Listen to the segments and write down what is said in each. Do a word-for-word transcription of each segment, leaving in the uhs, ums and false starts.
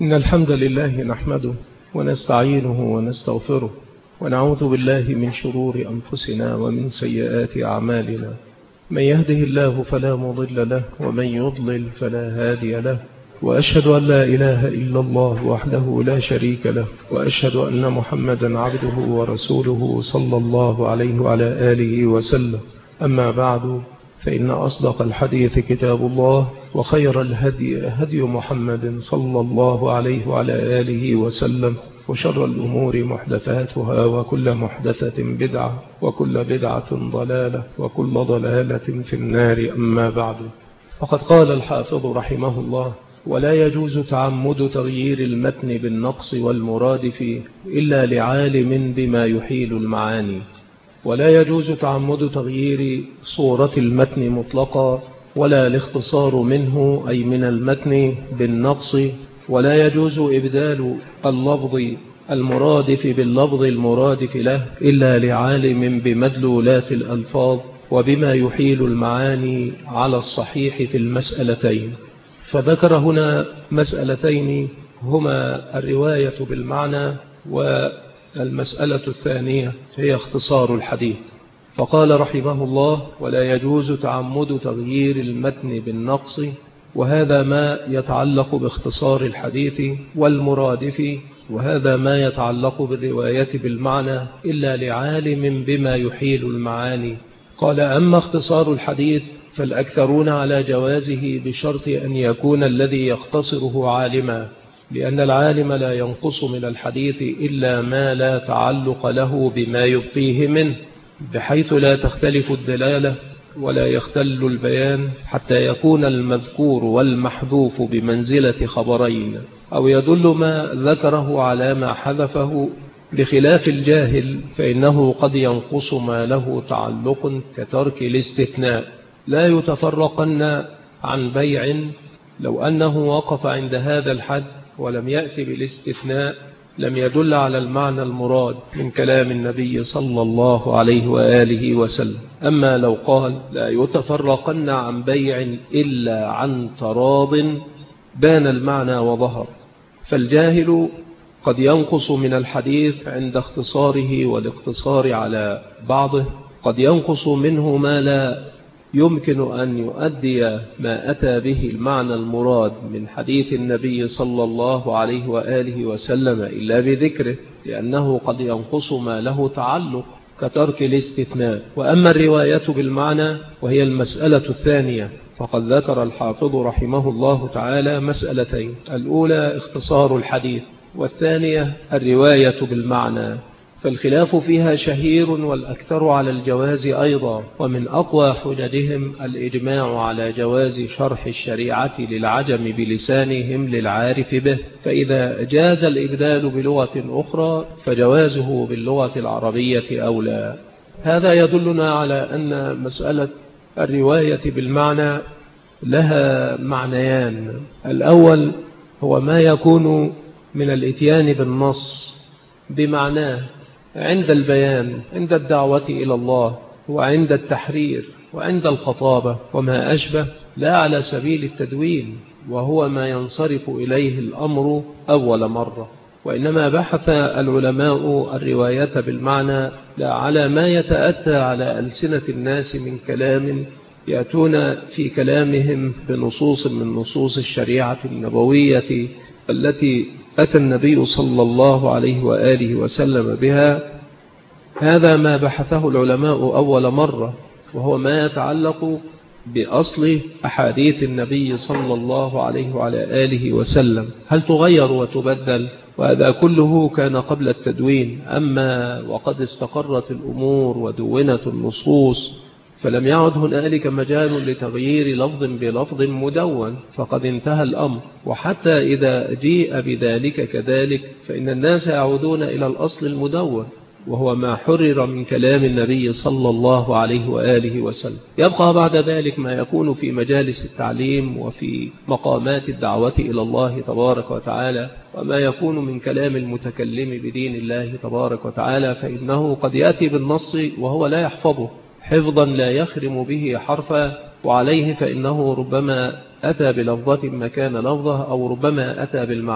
إن الحمد لله نحمده ونستعينه ونستغفره ونعوذ بالله من شرور أنفسنا ومن سيئات أعمالنا. من يهده الله فلا مضل له ومن يضلل فلا هادي له، وأشهد أن لا إله إلا الله وحده لا شريك له، وأشهد أن محمدا عبده ورسوله صلى الله عليه وعلى آله وسلم. أما بعد، فإن أصدق الحديث كتاب الله، وخير الهدي هدي محمد صلى الله عليه وعلى آله وسلم، وشر الأمور محدثاتها، وكل محدثة بدعة، وكل بدعة ضلالة، وكل ضلالة في النار. أما بعد، فقد قال الحافظ رحمه الله: ولا يجوز تعمد تغيير المتن بالنقص والمرادف إلا لعالم بما يحيل المعاني. ولا يجوز تعمد تغيير صورة المتن مطلقا، ولا الاختصار منه أي من المتن بالنقص، ولا يجوز إبدال اللفظ المرادف باللفظ المرادف له إلا لعالم بمدلولات الألفاظ وبما يحيل المعاني على الصحيح في المسألتين. فذكر هنا مسألتين هما الرواية بالمعنى، والمسألة الثانية هي اختصار الحديث. فقال رحمه الله: ولا يجوز تعمد تغيير المتن بالنقص، وهذا ما يتعلق باختصار الحديث والمرادف، وهذا ما يتعلق بالرواية بالمعنى إلا لعالم بما يحيل المعاني. قال: أما اختصار الحديث فالأكثرون على جوازه بشرط أن يكون الذي يختصره عالما، لأن العالم لا ينقص من الحديث إلا ما لا تعلق له بما يبقيه منه، بحيث لا تختلف الدلالة ولا يختل البيان، حتى يكون المذكور والمحذوف بمنزلة خبرين، أو يدل ما ذكره على ما حذفه، بخلاف الجاهل فإنه قد ينقص ما له تعلق كترك الاستثناء. لا يتفرقن عن بيع لو أنه وقف عند هذا الحد ولم يأتي بالاستثناء لم يدل على المعنى المراد من كلام النبي صلى الله عليه وآله وسلم. أما لو قال: لا يتفرقن عن بيع إلا عن تراض، بان المعنى وظهر. فالجاهل قد ينقص من الحديث عند اختصاره والاقتصار على بعضه، قد ينقص منه ما لا يمكن أن يؤدي ما أتى به المعنى المراد من حديث النبي صلى الله عليه وآله وسلم إلا بذكره، لأنه قد ينقص ما له تعلق كترك الاستثناء. وأما الرواية بالمعنى وهي المسألة الثانية، فقد ذكر الحافظ رحمه الله تعالى مسألتين: الأولى اختصار الحديث، والثانية الرواية بالمعنى. فالخلاف فيها شهير، والأكثر على الجواز أيضا، ومن أقوى حججهم الإجماع على جواز شرح الشريعة للعجم بلسانهم للعارف به، فإذا جاز الإبدال بلغة أخرى فجوازه باللغة العربية أولى. هذا يدلنا على أن مسألة الرواية بالمعنى لها معنيان: الأول هو ما يكون من الإتيان بالنص بمعناه عند البيان، عند الدعوة إلى الله، وعند التحرير، وعند الخطابة وما أشبه، لا على سبيل التدوين وهو ما ينصرف إليه الأمر أول مرة. وإنما بحث العلماء الرواية بالمعنى لا على ما يتأتى على ألسنة الناس من كلام يأتون في كلامهم بنصوص من نصوص الشريعة النبوية التي أتى النبي صلى الله عليه وآله وسلم بها. هذا ما بحثه العلماء أول مرة، وهو ما يتعلق بأصل أحاديث النبي صلى الله عليه وعلى آله وسلم، هل تغير وتبدل؟ وهذا كله كان قبل التدوين. أما وقد استقرت الأمور ودونت النصوص فلم يعد هنالك مجال لتغيير لفظ بلفظ مدون، فقد انتهى الأمر. وحتى إذا جيء بذلك كذلك فإن الناس يعودون إلى الأصل المدون، وهو ما حرر من كلام النبي صلى الله عليه وآله وسلم. يبقى بعد ذلك ما يكون في مجالس التعليم وفي مقامات الدعوة إلى الله تبارك وتعالى، وما يكون من كلام المتكلم بدين الله تبارك وتعالى، فإنه قد يأتي بالنص وهو لا يحفظه حفظا لا يخرم به حرفا، وعليه فإنه ربما أتى بلفظة مكان لفظه، أو ربما أتى بالمعنى.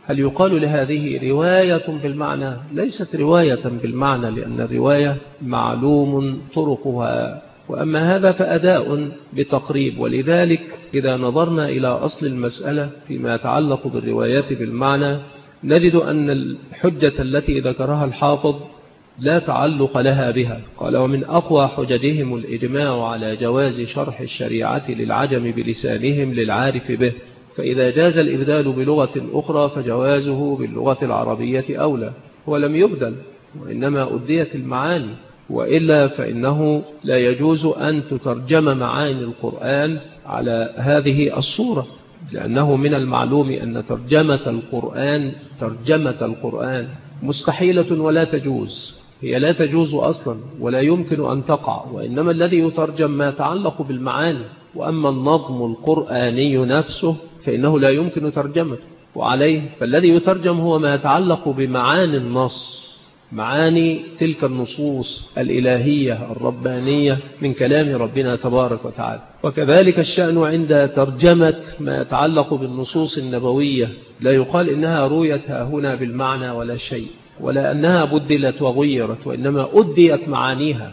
هل يقال لهذه رواية بالمعنى؟ ليست رواية بالمعنى، لأن الرواية معلوم طرقها، وأما هذا فأداء بتقريب. ولذلك إذا نظرنا إلى أصل المسألة فيما يتعلق بالروايات بالمعنى نجد أن الحجة التي ذكرها الحافظ لا تعلق لها بها. قال: ومن أقوى حججهم الإجماع على جواز شرح الشريعة للعجم بلسانهم للعارف به، فإذا جاز الإبدال بلغة أخرى فجوازه باللغة العربية أولى. ولم يبدل، وإنما أديت المعاني، وإلا فإنه لا يجوز أن تترجم معاني القرآن على هذه الصورة، لأنه من المعلوم أن ترجمة القرآن ترجمة القرآن مستحيلة ولا تجوز، هي لا تجوز أصلا ولا يمكن أن تقع، وإنما الذي يترجم ما يتعلق بالمعاني، وأما النظم القرآني نفسه فإنه لا يمكن ترجمته، وعليه فالذي يترجم هو ما يتعلق بمعاني النص، معاني تلك النصوص الإلهية الربانية من كلام ربنا تبارك وتعالى. وكذلك الشأن عند ترجمة ما يتعلق بالنصوص النبوية، لا يقال إنها رويت هنا بالمعنى ولا شيء، ولا أنها بدلت وغيرت، وإنما أديت معانيها،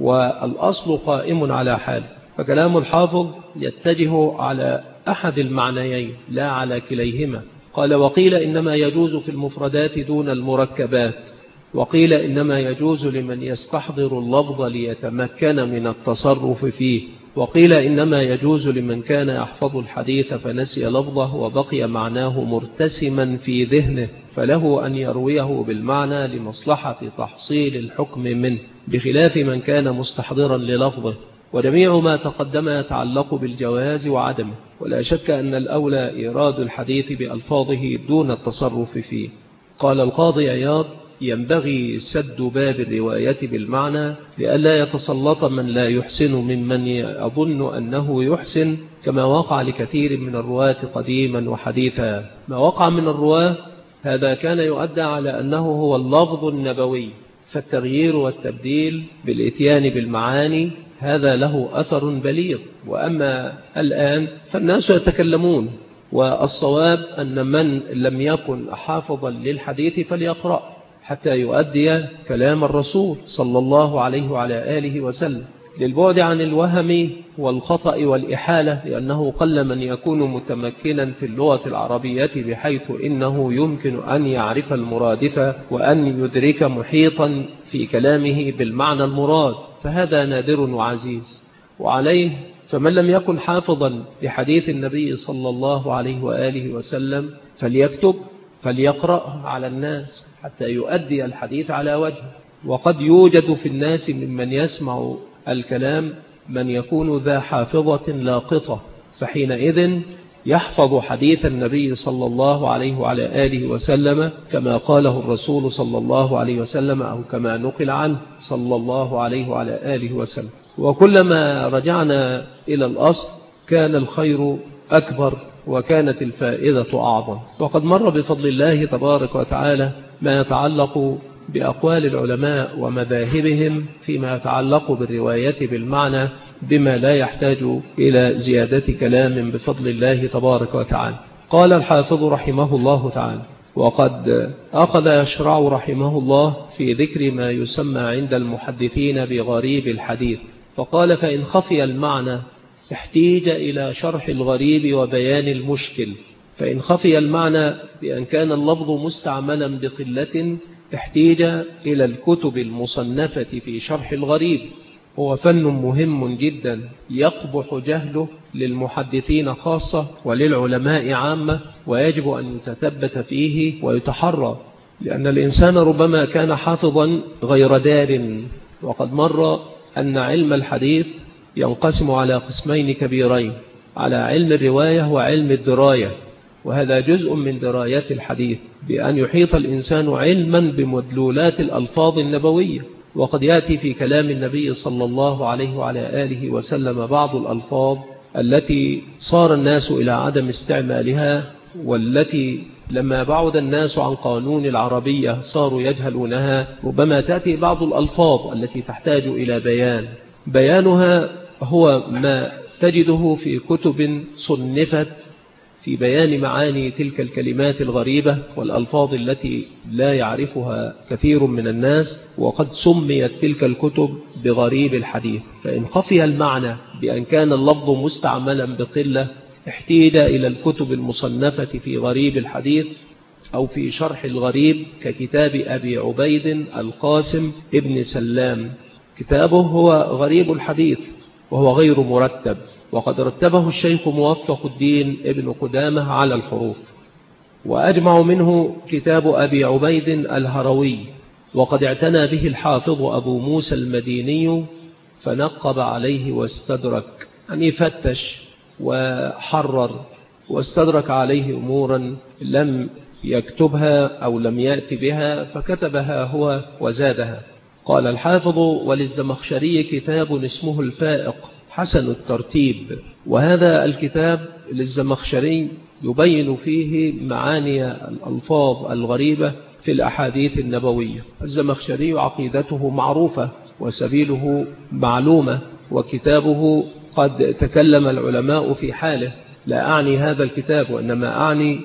والأصل قائم على حال. فكلام الحافظ يتجه على أحد المعنيين لا على كليهما. قال: وقيل إنما يجوز في المفردات دون المركبات، وقيل إنما يجوز لمن يستحضر اللفظ ليتمكن من التصرف فيه، وقيل إنما يجوز لمن كان يحفظ الحديث فنسي لفظه وبقي معناه مرتسما في ذهنه، فله أن يرويه بالمعنى لمصلحة تحصيل الحكم منه، بخلاف من كان مستحضرا للفظه. وجميع ما تقدم يتعلق بالجواز وعدمه، ولا شك أن الأولى إيراد الحديث بألفاظه دون التصرف فيه. قال القاضي عياض: ينبغي سد باب الرواية بالمعنى لئلا يتسلط من لا يحسن ممن يظن أنه يحسن، كما وقع لكثير من الرواة قديما وحديثا. ما وقع من الرواة هذا كان يؤدى على أنه هو اللفظ النبوي، فالتغيير والتبديل بالإتيان بالمعاني هذا له أثر بليغ. وأما الآن فالناس يتكلمون، والصواب أن من لم يكن حافظا للحديث فليقرأ حتى يؤدي كلام الرسول صلى الله عليه وعلى آله وسلم، للبعد عن الوهم والخطأ والإحالة، لأنه قل من يكون متمكنا في اللغة العربية بحيث إنه يمكن أن يعرف المرادف وأن يدرك محيطا في كلامه بالمعنى المراد، فهذا نادر وعزيز. وعليه فمن لم يكن حافظا لحديث النبي صلى الله عليه وآله وسلم فليكتب فليقرأ على الناس حتى يؤدي الحديث على وجهه. وقد يوجد في الناس ممن يسمع الكلام من يكون ذا حافظة لاقطة، فحينئذ يحفظ حديث النبي صلى الله عليه وعلى آله وسلم كما قاله الرسول صلى الله عليه وسلم، أو كما نقل عنه صلى الله عليه وعلى آله وسلم. وكلما رجعنا إلى الأصل كان الخير أكبر وكانت الفائدة أعظم. وقد مر بفضل الله تبارك وتعالى ما يتعلق بأقوال العلماء ومذاهبهم فيما يتعلق بالرواية بالمعنى بما لا يحتاج إلى زيادة كلام بفضل الله تبارك وتعالى. قال الحافظ رحمه الله تعالى: وقد أخذ يشرع رحمه الله في ذكر ما يسمى عند المحدثين بغريب الحديث، فقال: فإن خفي المعنى احتيج إلى شرح الغريب وبيان المشكل. فإن خفي المعنى بأن كان اللفظ مستعملا بقلة احتيج إلى الكتب المصنفة في شرح الغريب، هو فن مهم جدا يقبح جهله للمحدثين خاصة وللعلماء عامة، ويجب أن يتثبت فيه ويتحرى، لأن الإنسان ربما كان حافظا غير دار. وقد مر أن علم الحديث ينقسم على قسمين كبيرين: على علم الرواية وعلم الدراية، وهذا جزء من دراية الحديث، بأن يحيط الإنسان علما بمدلولات الألفاظ النبوية. وقد يأتي في كلام النبي صلى الله عليه وعلى آله وسلم بعض الألفاظ التي صار الناس إلى عدم استعمالها، والتي لما بعد الناس عن قانون العربية صاروا يجهلونها. ربما تأتي بعض الألفاظ التي تحتاج إلى بيان، بيانها هو ما تجده في كتب صنفت في بيان معاني تلك الكلمات الغريبة والألفاظ التي لا يعرفها كثير من الناس، وقد سميت تلك الكتب بغريب الحديث. فإن خفي المعنى بأن كان اللفظ مستعملا بقلة احتيج إلى الكتب المصنفة في غريب الحديث أو في شرح الغريب ككتاب أبي عبيد القاسم ابن سلام. كتابه هو غريب الحديث وهو غير مرتب، وقد رتبه الشيخ موفق الدين ابن قدامة على الحروف. وأجمع منه كتاب أبي عبيد الهروي، وقد اعتنى به الحافظ أبو موسى المديني فنقب عليه واستدرك، يعني فتش وحرر واستدرك عليه أمورا لم يكتبها أو لم يأتي بها فكتبها هو وزادها. قال الحافظ: وللزمخشري كتاب اسمه الفائق حسن الترتيب. وهذا الكتاب للزمخشري يبين فيه معاني الألفاظ الغريبة في الأحاديث النبوية. الزمخشري عقيدته معروفة وسبيله معلومة، وكتابه قد تكلم العلماء في حاله. لا أعني هذا الكتاب وإنما أعني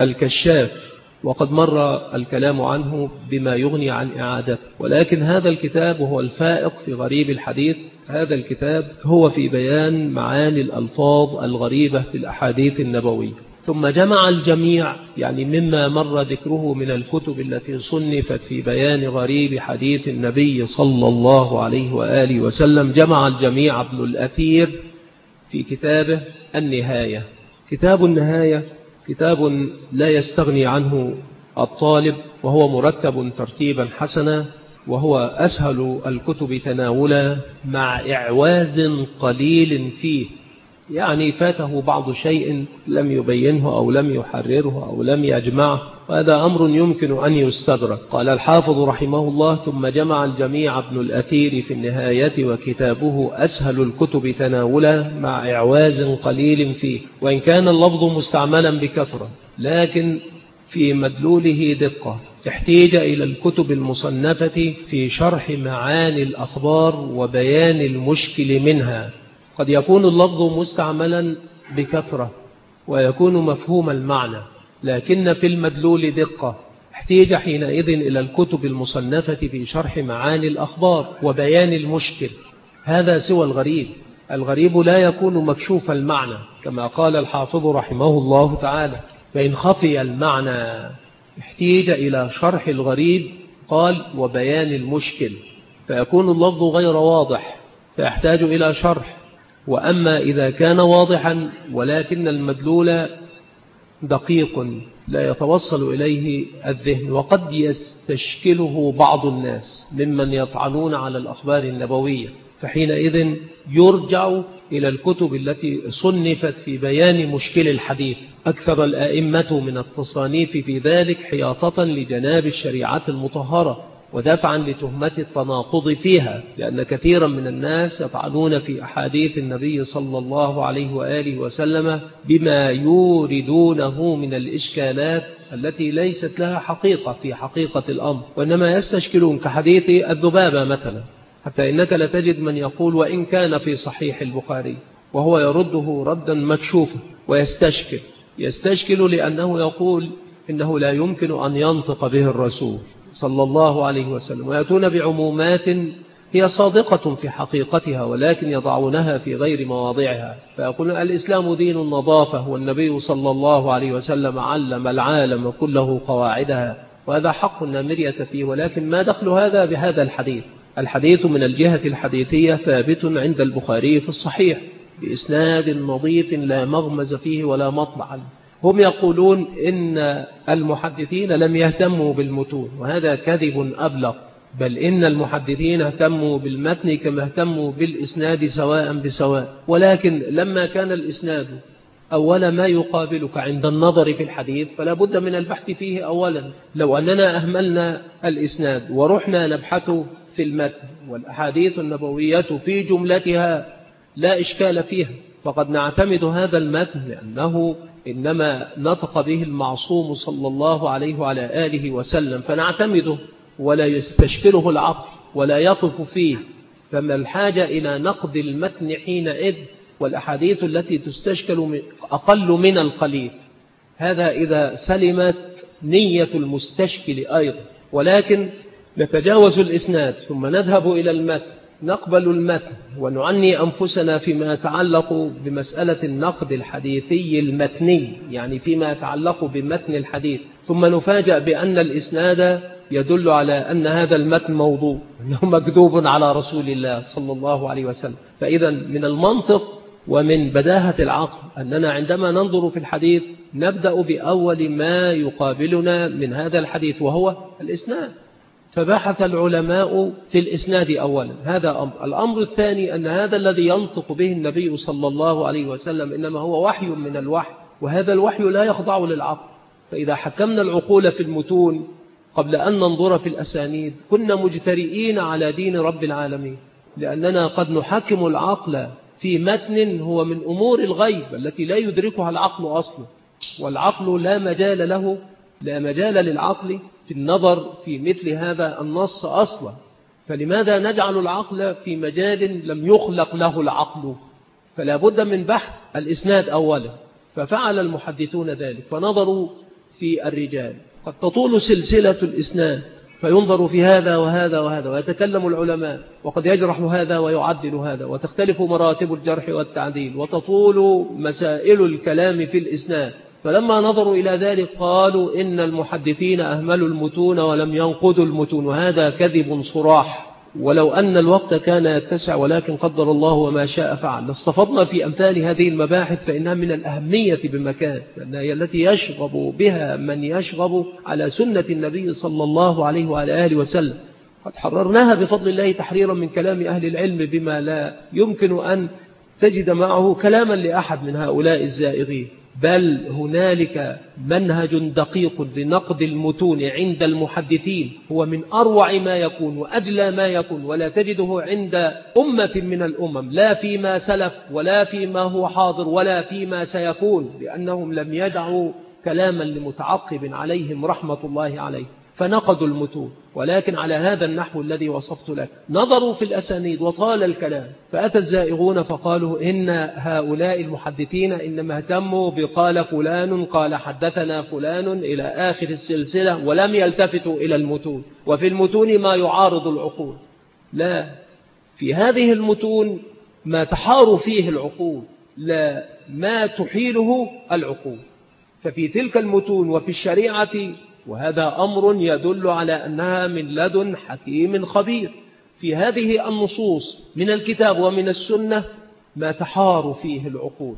الكشاف، وقد مر الكلام عنه بما يغني عن إعادته. ولكن هذا الكتاب هو الفائق في غريب الحديث. هذا الكتاب هو في بيان معاني الألفاظ الغريبة في الأحاديث النبوية. ثم جمع الجميع، يعني مما مر ذكره من الكتب التي صنفت في بيان غريب حديث النبي صلى الله عليه وآله وسلم، جمع الجميع ابن الأثير في كتابه النهاية. كتاب النهاية كتاب لا يستغني عنه الطالب، وهو مرتب ترتيبا حسنا، وهو أسهل الكتب تناولا مع إعواز قليل فيه، يعني فاته بعض شيء لم يبينه أو لم يحرره أو لم يجمعه، وهذا أمر يمكن أن يستدرك. قال الحافظ رحمه الله: ثم جمع الجميع ابن الأثير في النهاية، وكتابه أسهل الكتب تناولا مع إعواز قليل فيه، وإن كان اللفظ مستعملا بكثرة لكن في مدلوله دقة. احتيج إلى الكتب المصنفة في شرح معاني الأخبار وبيان المشكل منها. قد يكون اللفظ مستعملا بكثرة ويكون مفهوم المعنى، لكن في المدلول دقة. احتيج حينئذ إلى الكتب المصنفة في شرح معاني الأخبار وبيان المشكل. هذا سوى الغريب. الغريب لا يكون مكشوف المعنى كما قال الحافظ رحمه الله تعالى. فإن خفي المعنى احتيج إلى شرح الغريب، قال وبيان المشكل، فيكون اللفظ غير واضح فيحتاج إلى شرح. وأما إذا كان واضحا ولكن المدلول دقيق لا يتوصل إليه الذهن، وقد يستشكله بعض الناس ممن يطعنون على الأخبار النبوية، فحينئذ يرجع إلى الكتب التي صنفت في بيان مشكل الحديث. أكثر الآئمة من التصانيف في ذلك حياطة لجناب الشريعة المطهرة ودفعا لتهمة التناقض فيها، لأن كثيرا من الناس يطعنون في أحاديث النبي صلى الله عليه وآله وسلم بما يوردونه من الإشكالات التي ليست لها حقيقة في حقيقة الأمر، وإنما يستشكلون كحديث الذبابة مثلا، حتى إنك لتجد من يقول وإن كان في صحيح البخاري، وهو يرده ردا مكشوفا ويستشكل. يستشكل لأنه يقول إنه لا يمكن أن ينطق به الرسول صلى الله عليه وسلم، ويأتون بعمومات هي صادقة في حقيقتها ولكن يضعونها في غير مواضعها، فيقولون الإسلام دين النظافة والنبي صلى الله عليه وسلم علم العالم كله قواعدها، وهذا حق لا مرية فيه. ولكن ما دخل هذا بهذا الحديث؟ الحديث من الجهة الحديثية ثابت عند البخاري في الصحيح بإسناد نظيف لا مغمز فيه ولا مطبعا. هم يقولون إن المحدثين لم يهتموا بالمتون، وهذا كذب أبلغ، بل إن المحدثين اهتموا بالمتن كما اهتموا بالإسناد سواء بسواء. ولكن لما كان الإسناد أول ما يقابلك عند النظر في الحديث فلا بد من البحث فيه أولا. لو أننا أهملنا الإسناد ورحنا نبحث في المتن والأحاديث النبوية في جملتها لا إشكال فيها، فقد نعتمد هذا المتن لأنه إنما نطق به المعصوم صلى الله عليه وعلى آله وسلم، فنعتمده ولا يستشكله العقل ولا يطف فيه. فما الحاجة إلى نقد المتن حينئذ؟ والأحاديث التي تستشكل أقل من القليل، هذا إذا سلمت نية المستشكل أيضا. ولكن نتجاوز الإسناد ثم نذهب إلى المتن، نقبل المتن ونعني أنفسنا فيما يتعلق بمسألة النقد الحديثي المتني، يعني فيما يتعلق بمتن الحديث، ثم نفاجأ بأن الإسناد يدل على أن هذا المتن موضوع، أنه مكذوب على رسول الله صلى الله عليه وسلم. فإذا من المنطق ومن بداهة العقل أننا عندما ننظر في الحديث نبدأ بأول ما يقابلنا من هذا الحديث وهو الإسناد. فبحث العلماء في الإسناد أولا، هذا أمر. الأمر الثاني أن هذا الذي ينطق به النبي صلى الله عليه وسلم إنما هو وحي من الوحي، وهذا الوحي لا يخضع للعقل. فإذا حكمنا العقول في المتون قبل أن ننظر في الأسانيد كنا مجترئين على دين رب العالمين، لأننا قد نحكم العقل في متن هو من أمور الغيب التي لا يدركها العقل أصلا، والعقل لا مجال له لا مجال للعقل في النظر في مثل هذا النص أصلا. فلماذا نجعل العقل في مجال لم يخلق له العقل؟ فلا بد من بحث الإسناد أولا. ففعل المحدثون ذلك، فنظروا في الرجال. قد تطول سلسلة الإسناد فينظر في هذا وهذا وهذا، ويتكلم العلماء، وقد يجرح هذا ويعدل هذا، وتختلف مراتب الجرح والتعديل، وتطول مسائل الكلام في الإسناد. فلما نظروا إلى ذلك قالوا إن المحدثين أهملوا المتون ولم ينقضوا المتون، وهذا كذب صراح. ولو أن الوقت كان يتسع، ولكن قدر الله وما شاء فعل، لاستفضنا في أمثال هذه المباحث، فإنها من الأهمية بمكان، لأنها هي التي يشغب بها من يشغب على سنة النبي صلى الله عليه وعلى آله وسلم. قد حررناها بفضل الله تحريرا من كلام أهل العلم بما لا يمكن أن تجد معه كلاما لأحد من هؤلاء الزائغين. بل هنالك منهج دقيق لنقد المتون عند المحدثين هو من أروع ما يكون وأجلى ما يكون، ولا تجده عند أمة من الأمم، لا فيما سلف ولا فيما هو حاضر ولا فيما سيكون، لأنهم لم يدعوا كلاما لمتعقب عليهم رحمة الله عليه، فنقدوا المتون. ولكن على هذا النحو الذي وصفت لك، نظروا في الأسانيد وطال الكلام، فأتى الزائغون فقالوا إن هؤلاء المحدثين إنما اهتموا بقال فلان قال حدثنا فلان إلى آخر السلسلة، ولم يلتفتوا إلى المتون، وفي المتون ما يعارض العقول. لا، في هذه المتون ما تحار فيه العقول، لا ما تحيله العقول. ففي تلك المتون وفي الشريعة، وهذا أمر يدل على أنها من لدن حكيم خبير، في هذه النصوص من الكتاب ومن السنة ما تحار فيه العقول،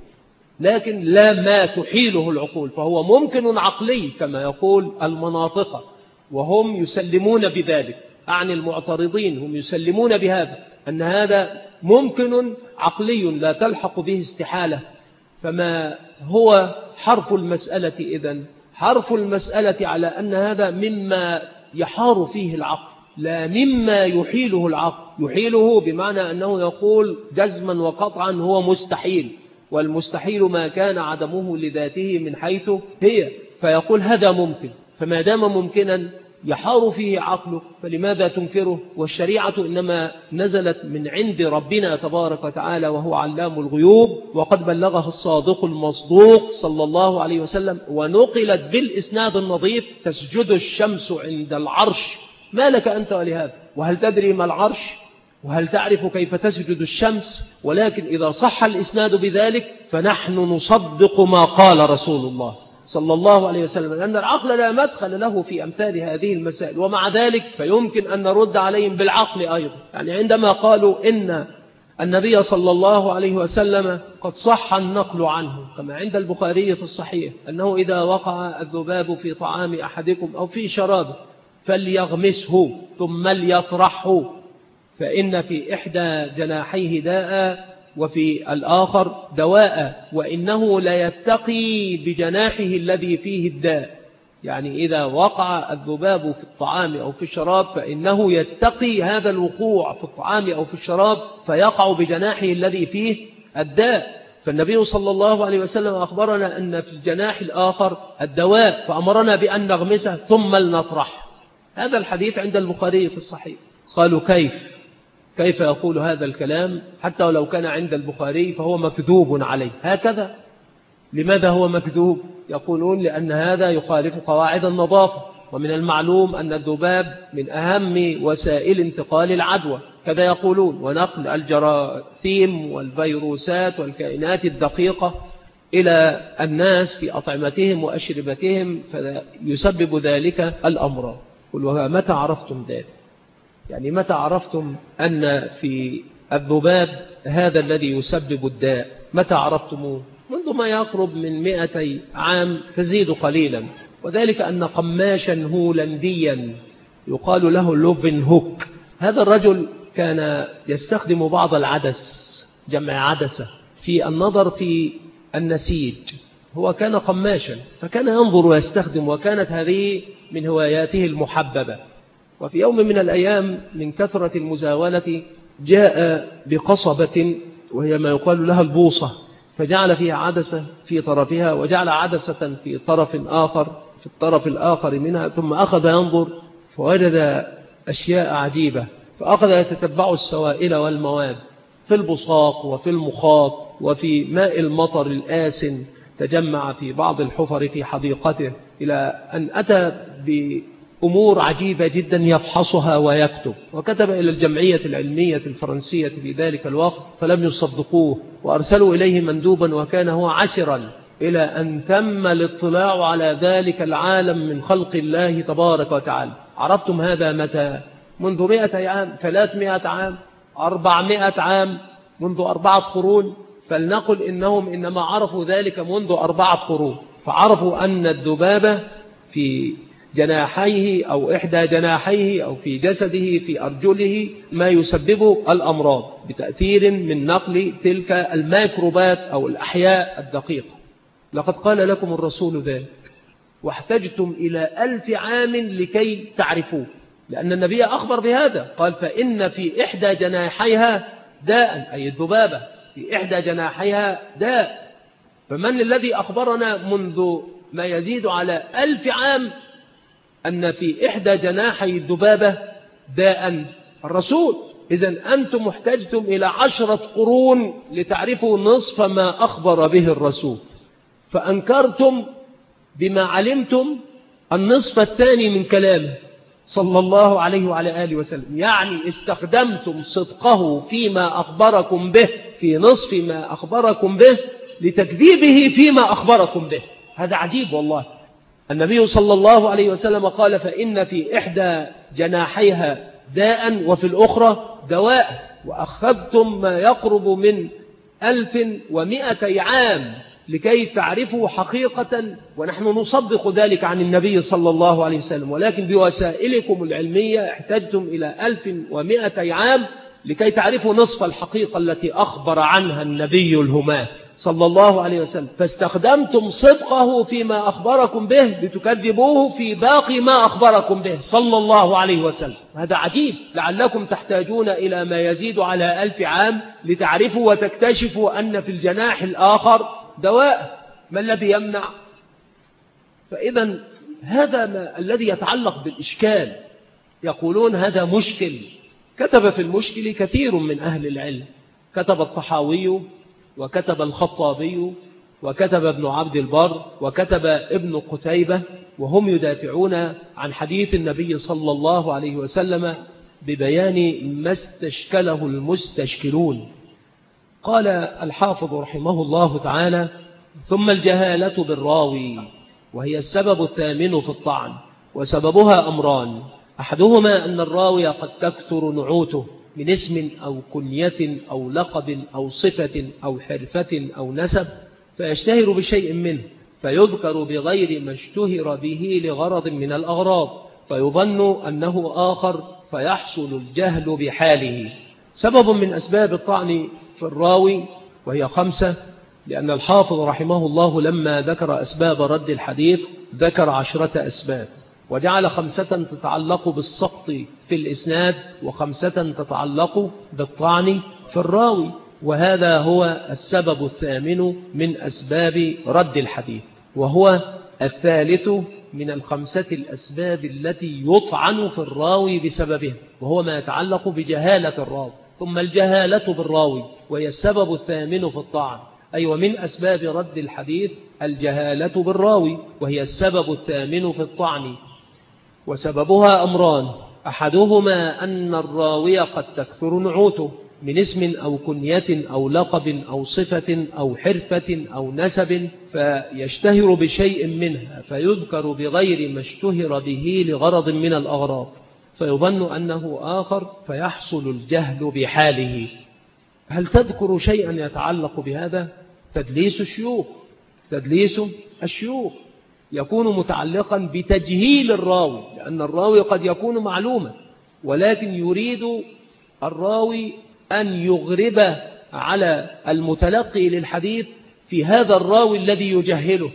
لكن لا ما تحيله العقول، فهو ممكن عقلي كما يقول المناطق، وهم يسلمون بذلك. عن المعترضين هم يسلمون بهذا، أن هذا ممكن عقلي لا تلحق به استحالة. فما هو حرف المسألة إذن؟ حرف المسألة على أن هذا مما يحار فيه العقل، لا مما يحيله العقل. يحيله بمعنى أنه يقول جزما وقطعا هو مستحيل، والمستحيل ما كان عدمه لذاته من حيث هي، فيقول هذا ممكن. فما دام ممكنا يحار فيه عقله فلماذا تنكره؟ والشريعة إنما نزلت من عند ربنا تبارك وتعالى وهو علام الغيوب، وقد بلغها الصادق المصدوق صلى الله عليه وسلم، ونقلت بالإسناد النظيف: تسجد الشمس عند العرش. ما لك أنت ولهذا؟ وهل تدري ما العرش؟ وهل تعرف كيف تسجد الشمس؟ ولكن إذا صح الإسناد بذلك فنحن نصدق ما قال رسول الله صلى الله عليه وسلم، لأن العقل لا مدخل له في أمثال هذه المسائل. ومع ذلك فيمكن أن نرد عليهم بالعقل أيضا. يعني عندما قالوا إن النبي صلى الله عليه وسلم قد صح النقل عنه كما عند البخاري في الصحيح أنه إذا وقع الذباب في طعام أحدكم أو في شرابه فليغمسه ثم ليطرحه، فإن في إحدى جناحيه داء وفي الآخر دواء، وإنه لا يتقي بجناحه الذي فيه الداء. يعني إذا وقع الذباب في الطعام أو في الشراب فإنه يتقي هذا الوقوع في الطعام أو في الشراب فيقع بجناحه الذي فيه الداء. فالنبي صلى الله عليه وسلم أخبرنا أن في الجناح الآخر الدواء، فأمرنا بأن نغمسه ثم لنطرح. هذا الحديث عند البخاري في الصحيح. قالوا كيف كيف يقول هذا الكلام حتى ولو كان عند البخاري فهو مكذوب عليه؟ هكذا. لماذا هو مكذوب؟ يقولون لأن هذا يخالف قواعد النظافة، ومن المعلوم أن الذباب من أهم وسائل انتقال العدوى كذا يقولون، ونقل الجراثيم والفيروسات والكائنات الدقيقة إلى الناس في أطعمتهم وأشربتهم، فيسبب ذلك الأمراض. قل متى عرفتم ذلك؟ يعني متى عرفتم أن في الذباب هذا الذي يسبب الداء؟ متى عرفتموه؟ منذ ما يقرب من مئتي عام تزيد قليلا، وذلك أن قماشا هولنديا يقال له لوفن هوك، هذا الرجل كان يستخدم بعض العدس، جمع عدسة، في النظر في النسيج. هو كان قماشا فكان ينظر ويستخدم، وكانت هذه من هواياته المحببة. وفي يوم من الأيام من كثرة المزاولة جاء بقصبة وهي ما يقال لها البوصة، فجعل فيها عدسة في طرفها وجعل عدسة في طرف آخر في الطرف الآخر منها، ثم أخذ ينظر فوجد أشياء عجيبة، فأخذ يتتبع السوائل والمواد في البصاق وفي المخاط وفي ماء المطر الآسن تجمع في بعض الحفر في حديقته، إلى أن أتى بأمور عجيبة جدا يفحصها ويكتب. وكتب إلى الجمعية العلمية الفرنسية في ذلك الوقت فلم يصدقوه، وأرسلوا إليه مندوبا وكان هو عسرا، إلى أن تم الاطلاع على ذلك العالم من خلق الله تبارك وتعالى. عرفتم هذا متى؟ منذ مئة عام، ثلاثمائة عام، أربعمائة عام، منذ أربعة قرون. فلنقل إنهم إنما عرفوا ذلك منذ أربعة قرون، فعرفوا أن الذبابة في جناحيه أو إحدى جناحيه أو في جسده في أرجله ما يسبب الأمراض بتأثير من نقل تلك الميكروبات أو الأحياء الدقيقة. لقد قال لكم الرسول ذلك واحتجتم إلى ألف عام لكي تعرفوه، لأن النبي أخبر بهذا، قال فإن في إحدى جناحيها داء، أي الذبابة في إحدى جناحيها داء. فمن الذي أخبرنا منذ ما يزيد على ألف عام أن في إحدى جناحي الذبابة داء؟ الرسول. إذن أنتم احتجتم إلى عشرة قرون لتعرفوا نصف ما أخبر به الرسول، فأنكرتم بما علمتم النصف الثاني من كلامه صلى الله عليه وعلى آله وسلم. يعني استخدمتم صدقه فيما أخبركم به في نصف ما أخبركم به لتكذيبه فيما أخبركم به. هذا عجيب والله. النبي صلى الله عليه وسلم قال فإن في إحدى جناحيها داء وفي الأخرى دواء، وأخذتم ما يقرب من ألف ومئتي عام لكي تعرفوا حقيقة، ونحن نصدق ذلك عن النبي صلى الله عليه وسلم، ولكن بوسائلكم العلمية احتجتم إلى ألف ومئتي عام لكي تعرفوا نصف الحقيقة التي أخبر عنها النبي الهمام صلى الله عليه وسلم، فاستخدمتم صدقه فيما أخبركم به لتكذبوه في باقي ما أخبركم به صلى الله عليه وسلم. هذا عجيب. لعلكم تحتاجون إلى ما يزيد على ألف عام لتعرفوا وتكتشفوا أن في الجناح الآخر دواء. ما الذي يمنع؟ فإذا هذا ما الذي يتعلق بالإشكال. يقولون هذا مشكل. كتب في المشكل كثير من أهل العلم، كتب الطحاوي وكتب الخطابي وكتب ابن عبد البر وكتب ابن قتيبة، وهم يدافعون عن حديث النبي صلى الله عليه وسلم ببيان ما استشكله المستشكلون. قال الحافظ رحمه الله تعالى ثم الجهالة بالراوي وهي السبب الثامن في الطعن، وسببها أمران: أحدهما أن الراوي قد تكثر نعوته من اسم أو كنية أو لقب أو صفة أو حرفة أو نسب، فيشتهر بشيء منه فيذكر بغير ما اشتهر به لغرض من الأغراض، فيظن أنه آخر فيحصل الجهل بحاله. سبب من أسباب الطعن في الراوي وهي خمسة، لأن الحافظ رحمه الله لما ذكر أسباب رد الحديث ذكر عشرة أسباب، وجعل خمسة تتعلق بالسقط في الإسناد وخمسة تتعلق بالطعن في الراوي، وهذا هو السبب الثامن من أسباب رد الحديث، وهو الثالث من الخمسة الأسباب التي يطعن في الراوي بسببها، وهو ما يتعلق بجهالة الراوي. ثم الجهالة بالراوي وهي السبب الثامن في الطعن، أي ومن أسباب رد الحديث الجهالة بالراوي، وهي السبب الثامن في الطعن. وسببها أمران: أحدهما أن الراوي قد تكثر نعوته من اسم أو كنية أو لقب أو صفة أو حرفة أو نسب، فيشتهر بشيء منها فيذكر بغير ما اشتهر به لغرض من الأغراض، فيظن أنه آخر فيحصل الجهل بحاله. هل تذكر شيئا يتعلق بهذا؟ تدليس الشيوخ. تدليس الشيوخ يكون متعلقا بتجهيل الراوي، لأن الراوي قد يكون معلوما، ولكن يريد الراوي أن يغرب على المتلقي للحديث في هذا الراوي الذي يجهله،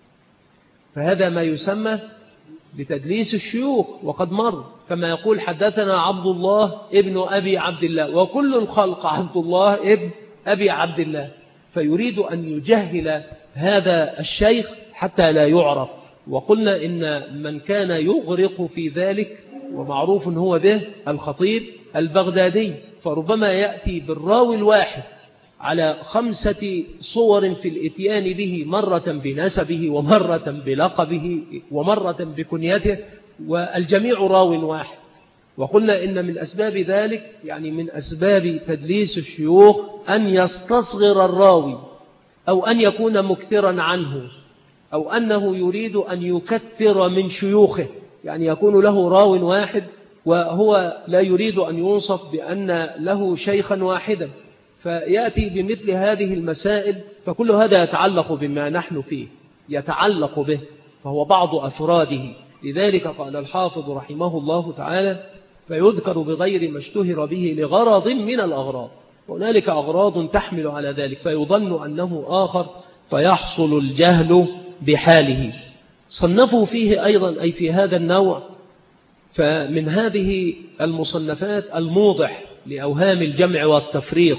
فهذا ما يسمى بتدليس الشيوخ، وقد مر كما يقول: حدثنا عبد الله ابن أبي عبد الله، وكل الخلق عبد الله ابن أبي عبد الله، فيريد أن يجهل هذا الشيخ حتى لا يعرف. وقلنا إن من كان يغرق في ذلك ومعروف هو به الخطيب البغدادي، فربما يأتي بالراوي الواحد على خمسة صور في الاتيان به، مرة بنسبه ومرة بلقبه ومرة بكنيته، والجميع راو واحد. وقلنا إن من أسباب ذلك، يعني من أسباب تدليس الشيوخ، أن يستصغر الراوي، أو أن يكون مكثرا عنه، أو أنه يريد أن يكثر من شيوخه، يعني يكون له راو واحد وهو لا يريد أن يوصف بأن له شيخا واحدا، فيأتي بمثل هذه المسائل. فكل هذا يتعلق بما نحن فيه، يتعلق به، فهو بعض أفراده. لذلك قال الحافظ رحمه الله تعالى: فيذكر بغير ما اشتهر به لغرض من الأغراض. هنالك أغراض تحمل على ذلك، فيظن أنه آخر فيحصل الجهل بحاله. صنفوا فيه أيضا، أي في هذا النوع، فمن هذه المصنفات الموضح لأوهام الجمع والتفريق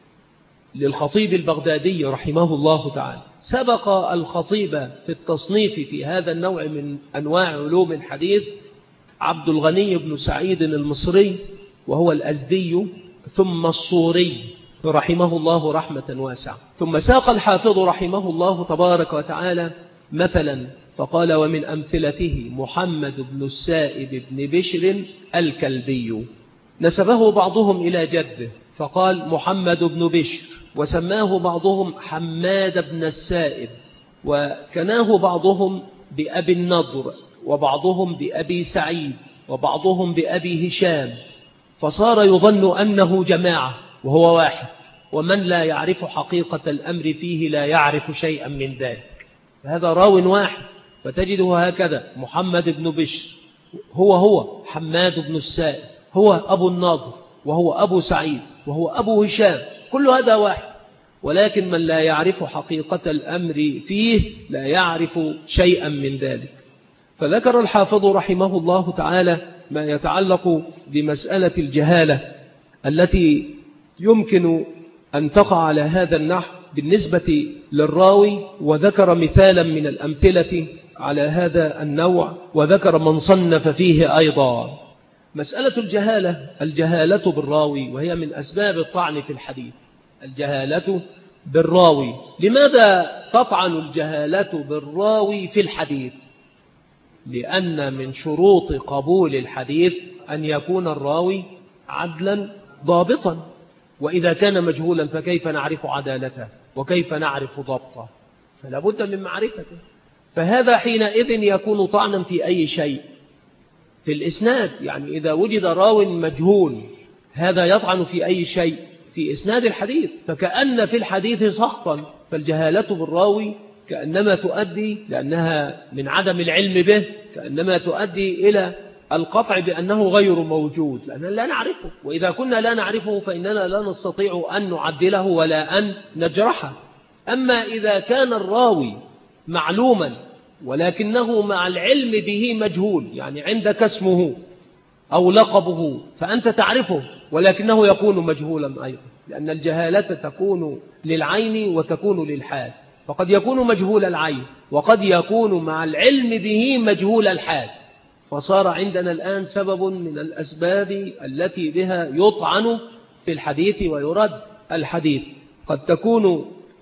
للخطيب البغدادي رحمه الله تعالى. سبق الخطيب في التصنيف في هذا النوع من أنواع علوم الحديث عبد الغني بن سعيد المصري، وهو الأزدي، ثم الصوري رحمه الله رحمة واسعة. ثم ساق الحافظ رحمه الله تبارك وتعالى مثلا فقال: ومن أمثلته محمد بن السائب بن بشر الكلبي. نسبه بعضهم إلى جده فقال محمد بن بشر، وسماه بعضهم حماد بن السائب، وكناه بعضهم بأبي النضر، وبعضهم بأبي سعيد، وبعضهم بأبي هشام، فصار يظن أنه جماعة وهو واحد، ومن لا يعرف حقيقة الأمر فيه لا يعرف شيئا من ذلك. هذا راو واحد، فتجده هكذا: محمد بن بشر هو هو حماد بن السائب، هو أبو النضر، وهو أبو سعيد، وهو أبو هشام، كل هذا واحد، ولكن من لا يعرف حقيقة الأمر فيه لا يعرف شيئا من ذلك. فذكر الحافظ رحمه الله تعالى ما يتعلق بمسألة الجهالة التي يمكن أن تقع على هذا النحو بالنسبة للراوي، وذكر مثالا من الأمثلة على هذا النوع، وذكر من صنف فيه أيضا. مسألة الجهالة، الجهالة بالراوي، وهي من أسباب الطعن في الحديث. الجهالة بالراوي، لماذا تطعن الجهالة بالراوي في الحديث؟ لأن من شروط قبول الحديث أن يكون الراوي عدلا ضابطا، وإذا كان مجهولا فكيف نعرف عدالته وكيف نعرف ضبطه؟ فلا بد من معرفته. فهذا حينئذ يكون طعنا في أي شيء، في الإسناد، يعني إذا وجد راو مجهول هذا يطعن في أي شيء، في إسناد الحديث، فكأن في الحديث سقطا. فالجهالة بالراوي كأنما تؤدي، لأنها من عدم العلم به، كأنما تؤدي إلى القطع بأنه غير موجود، لأننا لا نعرفه، وإذا كنا لا نعرفه فإننا لا نستطيع أن نعدله ولا أن نجرحه. أما إذا كان الراوي معلوما ولكنه مع العلم به مجهول، يعني عندك اسمه أو لقبه فأنت تعرفه ولكنه يكون مجهولا أيضا، لأن الجهالة تكون للعين وتكون للحال، فقد يكون مجهول العين وقد يكون مع العلم به مجهول الحال. فصار عندنا الآن سبب من الأسباب التي بها يطعن في الحديث ويرد الحديث. قد تكون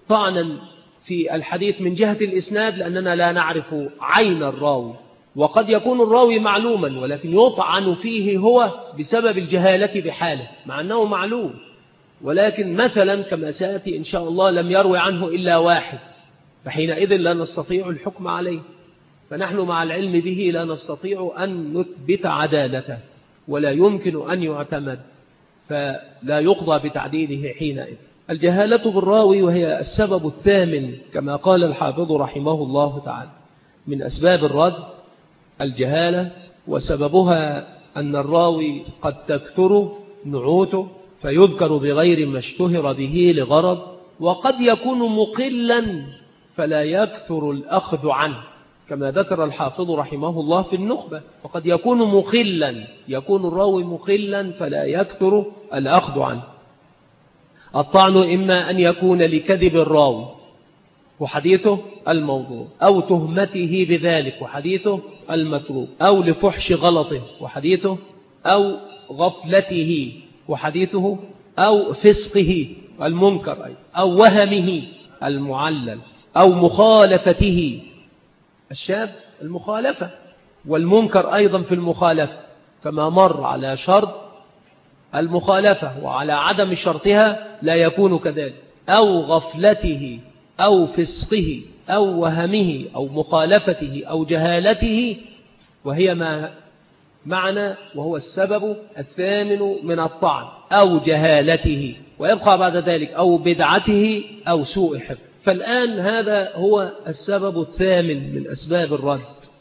طعنا في الحديث من جهة الإسناد لأننا لا نعرف عين الراوي، وقد يكون الراوي معلوما ولكن يطعن فيه هو بسبب الجهالة بحاله مع أنه معلوم، ولكن مثلا كما سيأتي إن شاء الله لم يروي عنه إلا واحد، فحينئذ لا نستطيع الحكم عليه، فنحن مع العلم به لا نستطيع أن نثبت عدالته ولا يمكن أن يعتمد، فلا يقضى بتعديله حينئذ. الجهالة بالراوي وهي السبب الثامن كما قال الحافظ رحمه الله تعالى من أسباب الرد الجهالة، وسببها أن الراوي قد تكثر نعوته فيذكر بغير ما اشتهر به لغرض، وقد يكون مقلا فلا يكثر الأخذ عنه كما ذكر الحافظ رحمه الله في النخبة، وقد يكون مقلا، يكون الراوي مقلا فلا يكثر الأخذ عنه. الطعن إما أن يكون لكذب الراوي وحديثه الموضوع، أو تهمته بذلك وحديثه المتروك، أو لفحش غلطه وحديثه، أو غفلته وحديثه، أو فسقه المنكر، أو وهمه المعلل، أو مخالفته الشاب المخالفة، والمنكر أيضا في المخالفة فما مر على شرط المخالفة وعلى عدم شرطها لا يكون كذلك، أو غفلته أو فسقه أو وهمه أو مخالفته أو جهالته، وهي ما معنى وهو السبب الثامن من الطعن، أو جهالته، ويبقى بعد ذلك أو بدعته أو سوء حفظ. فالآن هذا هو السبب الثامن من أسباب الرد.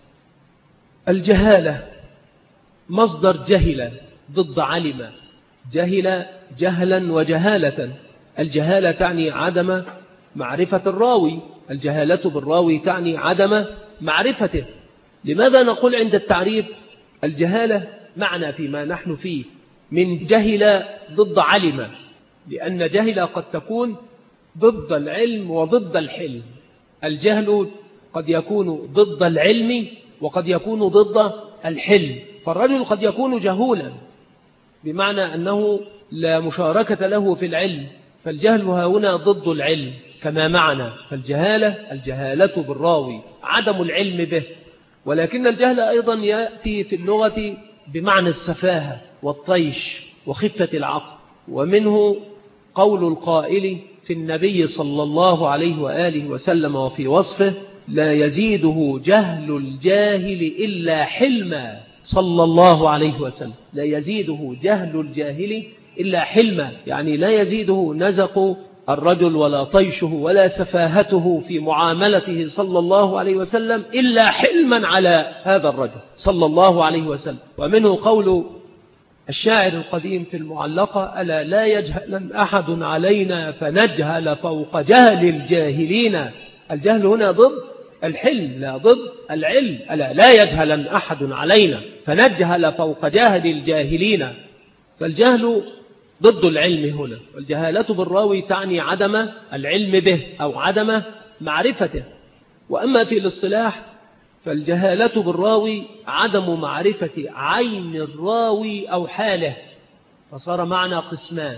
الجهالة مصدر جهل ضد علم، جهل جهلا وجهالة. الجهالة تعني عدم معرفة الراوي، الجهالة بالراوي تعني عدم معرفته. لماذا نقول عند التعريف الجهالة معنى فيما نحن فيه من جهل ضد علم؟ لأن جهل قد تكون ضد العلم وضد الحلم. الجهل قد يكون ضد العلم وقد يكون ضد الحلم، فالرجل قد يكون جهولا بمعنى أنه لا مشاركة له في العلم، فالجهل هنا ضد العلم كما معنى. فالجهالة الجهالة بالراوي عدم العلم به، ولكن الجهل أيضا يأتي في اللغة بمعنى السفاهة والطيش وخفة العقل، ومنه قول القائل في النبي صلى الله عليه وآله وسلم وفي وصفه: لا يزيده جهل الجاهل إلا حلما، صلى الله عليه وسلم. لا يزيده جهل الجاهل إلا حلما، يعني لا يزيده نزق الرجل ولا طيشه ولا سفاهته في معاملته صلى الله عليه وسلم إلا حلما على هذا الرجل صلى الله عليه وسلم. ومنه قول الشاعر القديم في المعلقة: ألا لا يجهل أحد علينا فنجهل فوق جهل الجاهلين. الجهل هنا ضد الحلم لا ضد العلم. ألا لا يجهل أحد علينا فنجهل فوق جهل الجاهلين. فالجهل ضد العلم هنا، والجهالة بالراوي تعني عدم العلم به أو عدم معرفته. وأما في الاصطلاح فالجهالة بالراوي عدم معرفة عين الراوي أو حاله، فصار معنى قسمان: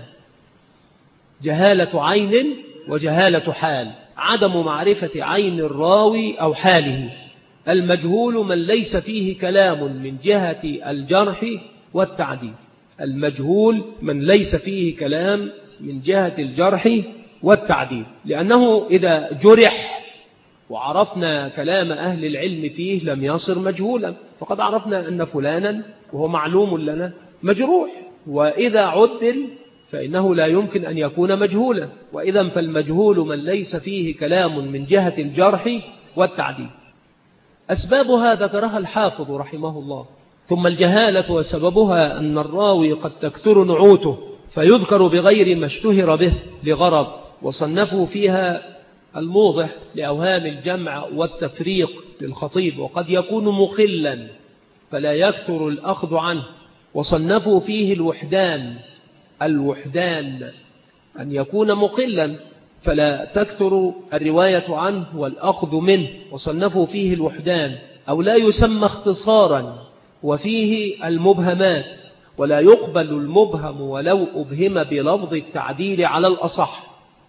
جهالة عين وجهالة حال. عدم معرفة عين الراوي أو حاله. المجهول من ليس فيه كلام من جهة الجرح والتعديل. المجهول من ليس فيه كلام من جهة الجرح والتعديل، لأنه إذا جرح وعرفنا كلام أهل العلم فيه لم يصر مجهولا، فقد عرفنا أن فلانا وهو معلوم لنا مجروح، وإذا عدل فإنه لا يمكن أن يكون مجهولا. وإذا فالمجهول من ليس فيه كلام من جهة الجرح والتعديل. أسبابها ذكرها الحافظ رحمه الله. ثم الجهالة وسببها أن الراوي قد تكثر نعوته فيذكر بغير ما اشتهر به لغرض، وصنفوا فيها الموضح لأوهام الجمع والتفريق للخطيب، وقد يكون مقلا فلا يكثر الأخذ عنه. وصنفوا فيه الوحدان، الوحدان أن يكون مقلا فلا تكثر الرواية عنه والأخذ منه. وصنفوا فيه الوحدان أو لا يسمى اختصارا، وفيه المبهمات ولا يقبل المبهم ولو أبهم بلفظ التعديل على الأصح.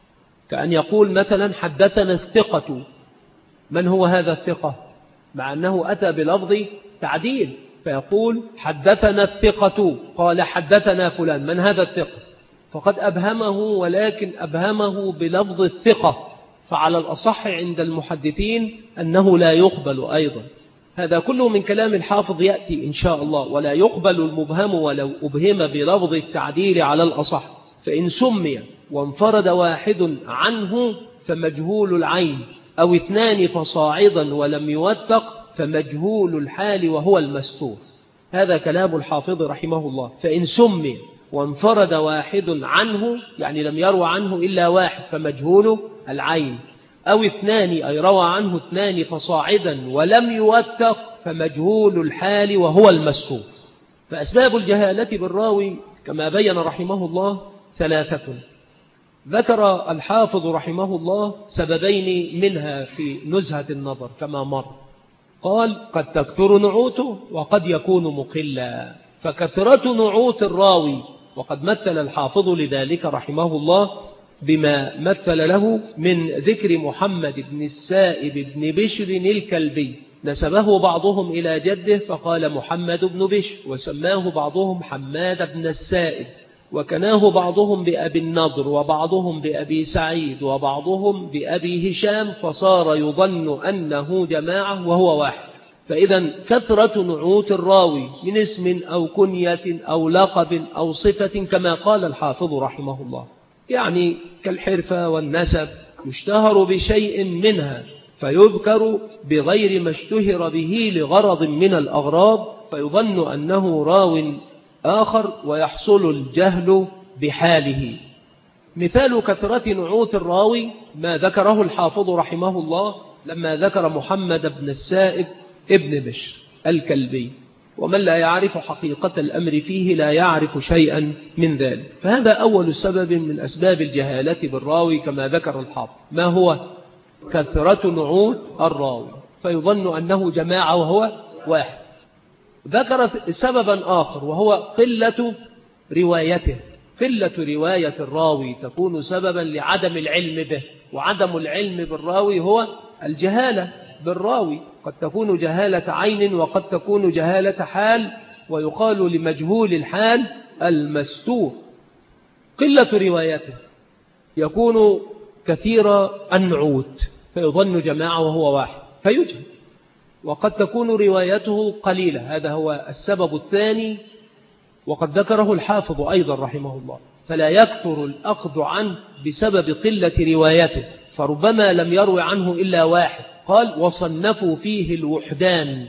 كأن يقول مثلا حدثنا الثقة. من هو هذا الثقة؟ مع أنه أتى بلفظ تعديل، فيقول حدثنا الثقة، قال حدثنا فلان، من هذا الثقة؟ فقد أبهمه، ولكن أبهمه بلفظ الثقة، فعلى الأصح عند المحدثين أنه لا يقبل أيضا. هذا كله من كلام الحافظ يأتي إن شاء الله. ولا يقبل المبهم ولو أبهم بلفظ التعديل على الأصح، فإن سمي وانفرد واحد عنه فمجهول العين، أو اثنان فصاعدا ولم يوثق فمجهول الحال وهو المستور. هذا كلام الحافظ رحمه الله. فإن سمي وانفرد واحد عنه، يعني لم يروى عنه إلا واحد، فمجهول العين، أو اثنان أي روى عنه اثنان فصاعدا ولم يوثق فمجهول الحال وهو المستور. فأسباب الجهالة بالراوي كما بين رحمه الله ثلاثة. ذكر الحافظ رحمه الله سببين منها في نزهة النظر كما مر. قال قد تكثر نعوته وقد يكون مقلا. فكثرة نعوت الراوي، وقد مثل الحافظ لذلك رحمه الله بما مثل له من ذكر محمد بن السائب بن بشر الكلبي، نسبه بعضهم إلى جده فقال محمد بن بشر، وسماه بعضهم حماد بن السائب، وكناه بعضهم بأبي النضر، وبعضهم بأبي سعيد، وبعضهم بأبي هشام، فصار يظن أنه جماعة وهو واحد. فإذا كثرة نعوت الراوي من اسم أو كنية أو لقب أو صفة كما قال الحافظ رحمه الله، يعني كالحرفة والنسب، يشتهر بشيء منها فيذكر بغير ما اشتهر به لغرض من الأغراض، فيظن أنه راو آخر ويحصل الجهل بحاله. مثال كثرة نعوت الراوي ما ذكره الحافظ رحمه الله لما ذكر محمد بن السائب ابن بشر الكلبي، ومن لا يعرف حقيقة الأمر فيه لا يعرف شيئا من ذلك. فهذا أول سبب من أسباب الجهالة بالراوي كما ذكر الحافظ. ما هو؟ كثرة نعوت الراوي، فيظن أنه جماعة وهو واحد. ذكر سببا آخر وهو قلة روايته. قلة رواية الراوي تكون سببا لعدم العلم به، وعدم العلم بالراوي هو الجهالة بالراوي. قد تكون جهالة عين وقد تكون جهالة حال، ويقال لمجهول الحال المستور. قلة روايته يكون كثير النعوت فيظن جماعة وهو واحد فيجهل، وقد تكون روايته قليلة. هذا هو السبب الثاني، وقد ذكره الحافظ أيضا رحمه الله. فلا يكثر الأخذ عنه بسبب قلة روايته، فربما لم يروي عنه إلا واحد. قال وصنفوا فيه الوحدان.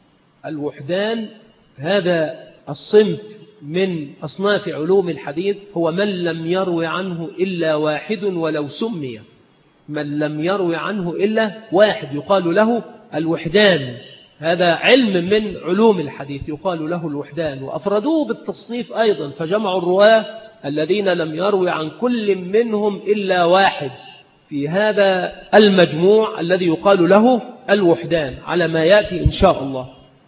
الوحدان هذا الصنف من أصناف علوم الحديث، هو من لم يروي عنه إلا واحد ولو سمي. من لم يروي عنه إلا واحد يقال له الوحدان. هذا علم من علوم الحديث يقال له الوحدان، وأفردوه بالتصنيف أيضا، فجمعوا الرواة الذين لم يروي عن كل منهم إلا واحد في هذا المجموع الذي يقال له الوحدان، على ما يأتي إن شاء الله.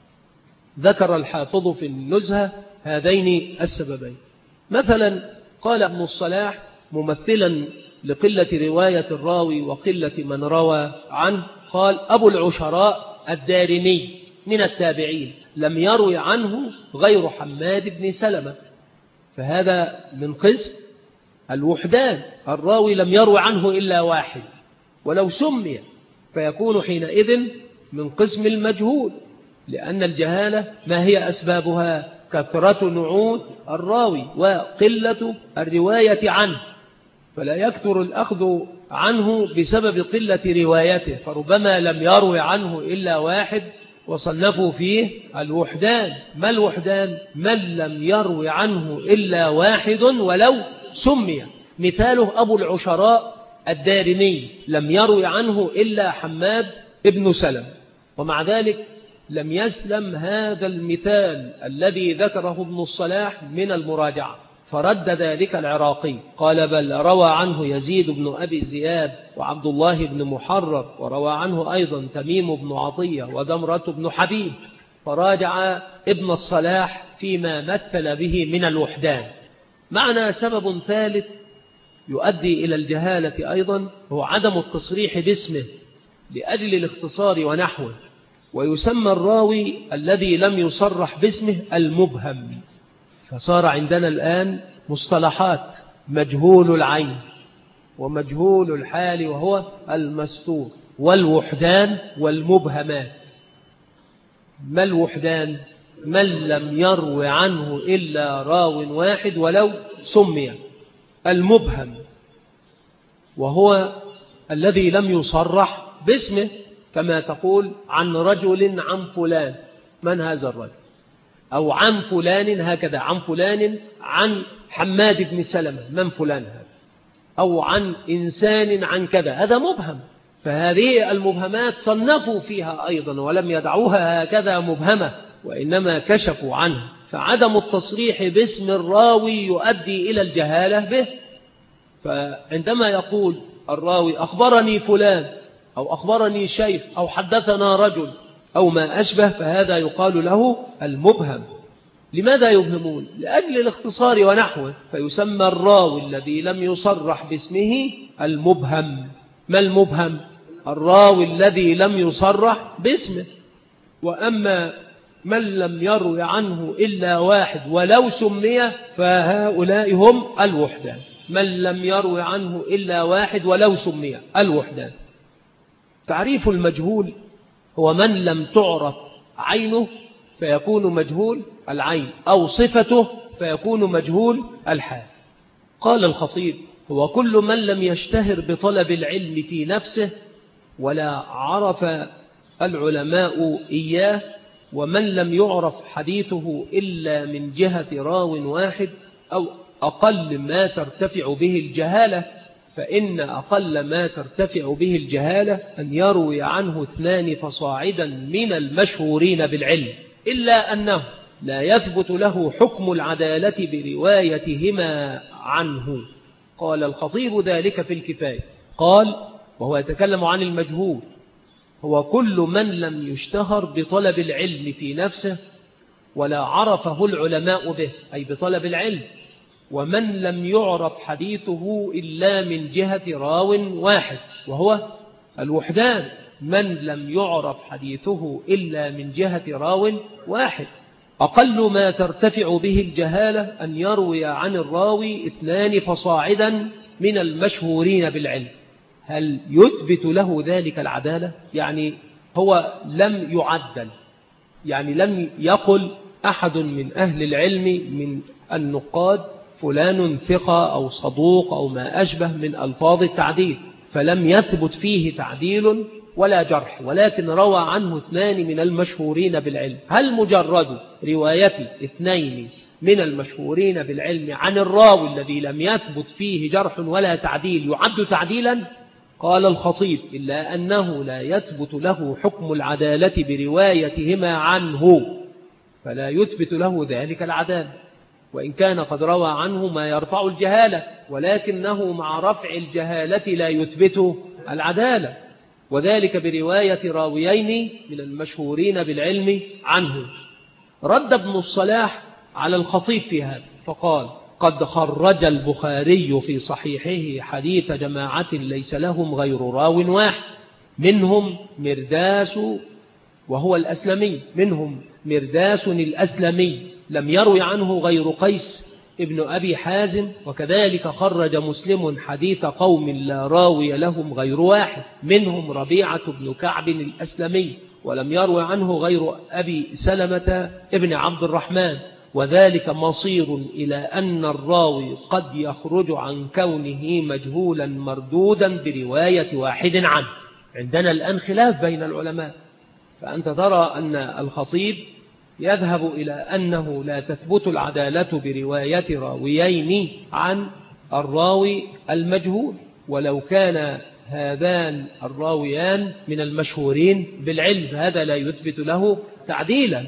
ذكر الحافظ في النزهة هذين السببين. مثلا قال ابن الصلاح ممثلا لقلة رواية الراوي وقلة من روى عنه، قال أبو العشراء الدارمي من التابعين لم يروي عنه غير حماد بن سلمة، فهذا من قسم الوحدان. الراوي لم يروي عنه إلا واحد ولو سمي، فيكون حينئذ من قسم المجهول، لأن الجهالة ما هي أسبابها؟ كثرة نعوت الراوي وقلة الرواية عنه، فلا يكثر الأخذ عنه بسبب قلة روايته، فربما لم يروي عنه إلا واحد وصنفوا فيه الوحدان. ما الوحدان؟ من لم يروي عنه إلا واحد ولو سمي. مثاله أبو العشراء الدارمي لم يروي عنه إلا حماد ابن سلم، ومع ذلك لم يسلم هذا المثال الذي ذكره ابن الصلاح من المراجعة، فرد ذلك العراقي، قال بل روى عنه يزيد بن أبي زياد وعبد الله بن محرر، وروى عنه أيضا تميم بن عطية ودمرة بن حبيب، فراجع ابن الصلاح فيما مثل به من الوحدان. معنى سبب ثالث يؤدي إلى الجهالة أيضا هو عدم التصريح باسمه لأجل الاختصار ونحوه، ويسمى الراوي الذي لم يصرح باسمه المبهم. فصار عندنا الآن مصطلحات: مجهول العين، ومجهول الحال وهو المستور، والوحدان والمبهمات. ما الوحدان؟ من لم يروي عنه إلا راو واحد ولو سمي. المبهم وهو الذي لم يصرح باسمه، كما تقول عن رجل عن فلان، من هذا الرجل؟ أو عن فلان هكذا، عن فلان عن حماد بن سلمة، من فلان هذا؟ أو عن إنسان عن كذا، هذا مبهم. فهذه المبهمات صنفوا فيها أيضا ولم يدعوها هكذا مبهمة، وإنما كشفوا عنه. فعدم التصريح باسم الراوي يؤدي إلى الجهالة به. فعندما يقول الراوي أخبرني فلان أو أخبرني شيخ أو حدثنا رجل أو ما أشبه، فهذا يقال له المبهم. لماذا يبهمون؟ لأجل الاختصار ونحوه، فيسمى الراوي الذي لم يصرح باسمه المبهم. ما المبهم؟ الراوي الذي لم يصرح باسمه. وأما من لم يروي عنه إلا واحد ولو سمي فهؤلاء هم الوحدان. من لم يروي عنه إلا واحد ولو سمي، الوحدان. تعريف المجهول هو من لم تعرف عينه فيكون مجهول العين، أو صفته فيكون مجهول الحال. قال الخطيب: هو كل من لم يشتهر بطلب العلم في نفسه ولا عرف العلماء إياه، ومن لم يعرف حديثه إلا من جهة راو واحد، أو أقل ما ترتفع به الجهالة، فإن أقل ما ترتفع به الجهالة أن يروي عنه اثنان فصاعدا من المشهورين بالعلم، إلا أنه لا يثبت له حكم العدالة بروايتهما عنه. قال الخطيب ذلك في الكفاية. قال، وهو يتكلم عن المجهول: هو كل من لم يشتهر بطلب العلم في نفسه ولا عرفه العلماء به، أي بطلب العلم، ومن لم يعرف حديثه إلا من جهة راو واحد، وهو الوحدان. من لم يعرف حديثه إلا من جهة راو واحد. أقل ما ترتفع به الجهالة أن يروي عن الراوي اثنان فصاعدا من المشهورين بالعلم. هل يثبت له ذلك العدالة؟ يعني هو لم يعدل، يعني لم يقل أحد من أهل العلم من النقاد فلان ثقة أو صدوق أو ما أشبه من ألفاظ التعديل، فلم يثبت فيه تعديل ولا جرح، ولكن روى عنه اثنان من المشهورين بالعلم. هل مجرد رواية اثنين من المشهورين بالعلم عن الراوي الذي لم يثبت فيه جرح ولا تعديل يعد تعديلا؟ قال الخطيب: إلا أنه لا يثبت له حكم العدالة بروايتهما عنه، فلا يثبت له ذلك العدالة، وإن كان قد روى عنه ما يرفع الجهالة، ولكنه مع رفع الجهالة لا يثبت العدالة، وذلك برواية راويين من المشهورين بالعلم عنه. رد ابن الصلاح على الخطيب في هذا فقال: قد خرج البخاري في صحيحه حديث جماعة ليس لهم غير راو واحد، منهم مرداس وهو الأسلمي، منهم مرداس الأسلمي لم يروي عنه غير قيس ابن أبي حازم، وكذلك خرج مسلم حديث قوم لا راوي لهم غير واحد، منهم ربيعة بن كعب الأسلمي ولم يروي عنه غير أبي سلمة ابن عبد الرحمن، وذلك مصير إلى أن الراوي قد يخرج عن كونه مجهولا مردودا برواية واحد عنه. عندنا الآن خلاف بين العلماء، فأنت ترى أن الخطيب يذهب إلى أنه لا تثبت العدالة برواية راويين عن الراوي المجهول، ولو كان هذان الراويان من المشهورين بالعلم، هذا لا يثبت له تعديلا.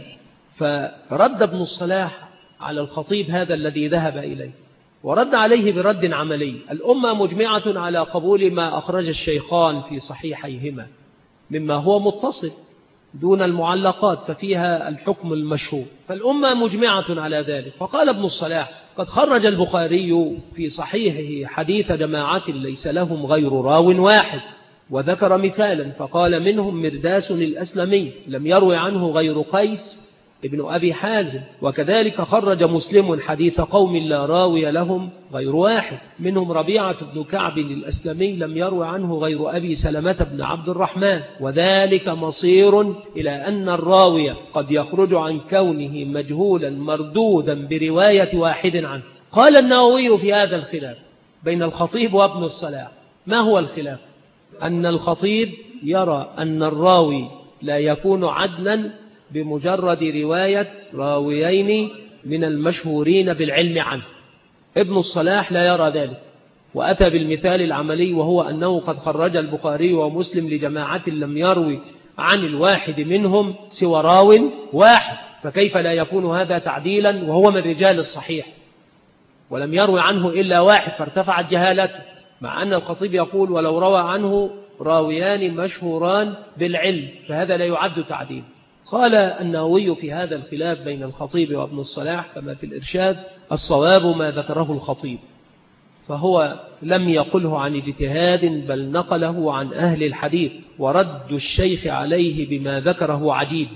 فرد ابن الصلاح على الخطيب هذا الذي ذهب إليه، ورد عليه برد عملي. الأمة مجمعة على قبول ما أخرج الشيخان في صحيحيهما مما هو متصل دون المعلقات، ففيها الحكم المشهور، فالأمة مجمعة على ذلك. فقال ابن الصلاح: قد خرج البخاري في صحيحه حديث جماعة ليس لهم غير راو واحد، وذكر مثالا فقال منهم مرداس الأسلمي لم يروي عنه غير قيس ابن أبي حازم. وكذلك خرج مسلم حديث قوم لا راوي لهم غير واحد، منهم ربيعة بن كعب الأسلمي لم يروي عنه غير أبي سلمة بن عبد الرحمن. وذلك مصير إلى أن الراوي قد يخرج عن كونه مجهولا مردودا برواية واحد عنه. قال النووي في هذا الخلاف بين الخطيب وابن الصلاح. ما هو الخلاف؟ أن الخطيب يرى أن الراوي لا يكون عدلا بمجرد رواية راويين من المشهورين بالعلم عنه. ابن الصلاح لا يرى ذلك، وأتى بالمثال العملي، وهو أنه قد خرج البخاري ومسلم لجماعة لم يروي عن الواحد منهم سوى راو واحد، فكيف لا يكون هذا تعديلا وهو من رجال الصحيح ولم يروي عنه إلا واحد فارتفعت جهالته، مع أن الخطيب يقول ولو روى عنه راويان مشهوران بالعلم فهذا لا يعد تعديل. قال النووي في هذا الخلاف بين الخطيب وابن الصلاح كما في الإرشاد: الصواب ما ذكره الخطيب، فهو لم يقله عن اجتهاد بل نقله عن أهل الحديث، ورد الشيخ عليه بما ذكره عجيب.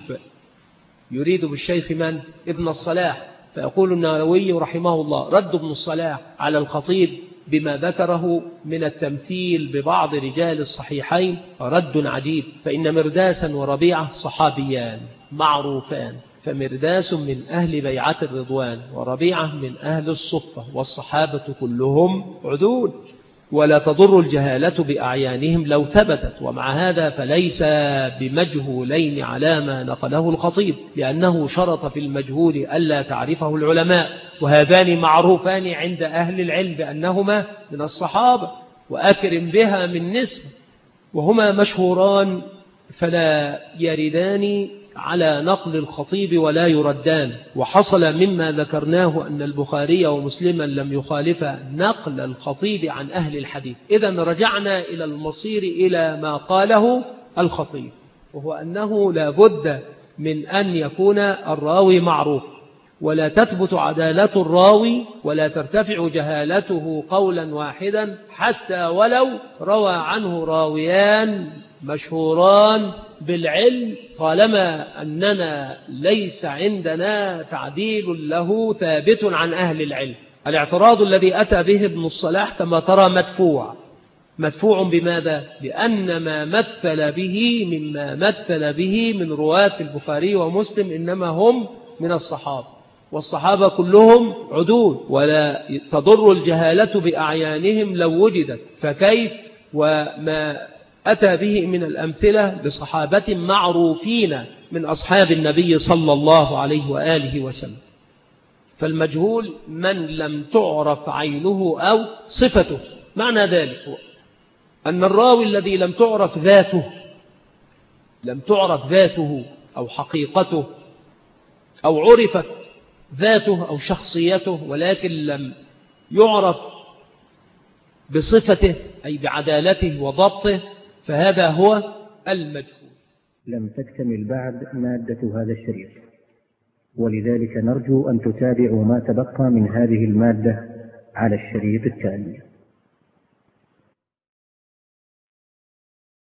يريد بالشيخ من؟ ابن الصلاح. فيقول النووي رحمه الله: رد ابن الصلاح على الخطيب بما ذكره من التمثيل ببعض رجال الصحيحين رد عجيب، فإن مرداسا وربيعة صحابيان معروفان، فمرداس من أهل بيعة الرضوان وربيعة من أهل الصفة، والصحابة كلهم عدول، ولا تضر الجهالة بأعيانهم لو ثبتت. ومع هذا فليس بمجهولين على ما نقله الخطيب، لأنه شرط في المجهول ألا تعرفه العلماء، وهذان معروفان عند أهل العلم بأنهما من الصحابة، وأكرم بها من نسبة، وهما مشهوران فلا يردان على نقل الخطيب ولا يردان. وحصل مما ذكرناه أن البخاري ومسلما لم يخالف نقل الخطيب عن أهل الحديث. إذن رجعنا إلى المصير إلى ما قاله الخطيب، وهو أنه لا بد من أن يكون الراوي معروف، ولا تثبت عدالة الراوي ولا ترتفع جهالته قولا واحدا حتى ولو روى عنه راويان مشهوران بالعلم، طالما أننا ليس عندنا تعديل له ثابت عن أهل العلم. الاعتراض الذي أتى به ابن الصلاح كما ترى مدفوع. مدفوع بماذا؟ لأن ما مثل به مما مثل به من رواة البخاري ومسلم إنما هم من الصحابة، والصحابة كلهم عدول، ولا تضر الجهالة بأعيانهم لو وجدت، فكيف وما أتى به من الأمثلة لصحابة معروفين من أصحاب النبي صلى الله عليه وآله وسلم. فالمجهول من لم تعرف عينه أو صفته. معنى ذلك هو أن الراوي الذي لم تعرف ذاته لم تعرف ذاته أو حقيقته، أو عرفت ذاته أو شخصيته ولكن لم يعرف بصفته أي بعدالته وضبطه، فهذا هو المجهول. لم تكتمل بعد مادة هذا الشريط، ولذلك نرجو أن تتابعوا ما تبقى من هذه المادة على الشريط التالي.